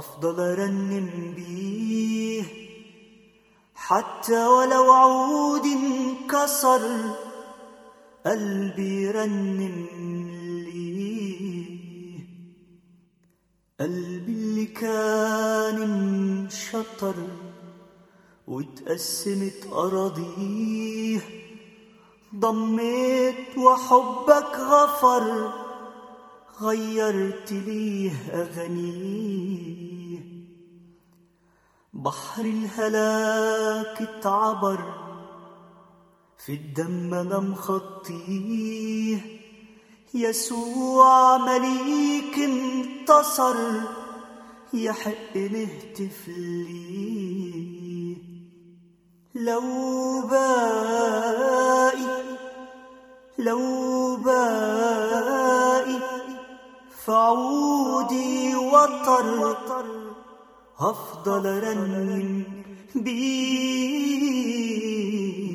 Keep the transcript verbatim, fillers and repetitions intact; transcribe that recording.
هفضل ارنم بيه حتى ولو عود انكسر قلبي رنم ليه. قلبي اللي كان انشطر واتقسمت أراضيه، ضميت وحبك غفر غيرت ليه أغانيه. بحر الهلاك اتعبر في الدم أنا مخطيه، يسوع مليك انتصر يحق نهتف ليه. لو باقي لو باقي فعودي وطر هفضل ارنم بيه.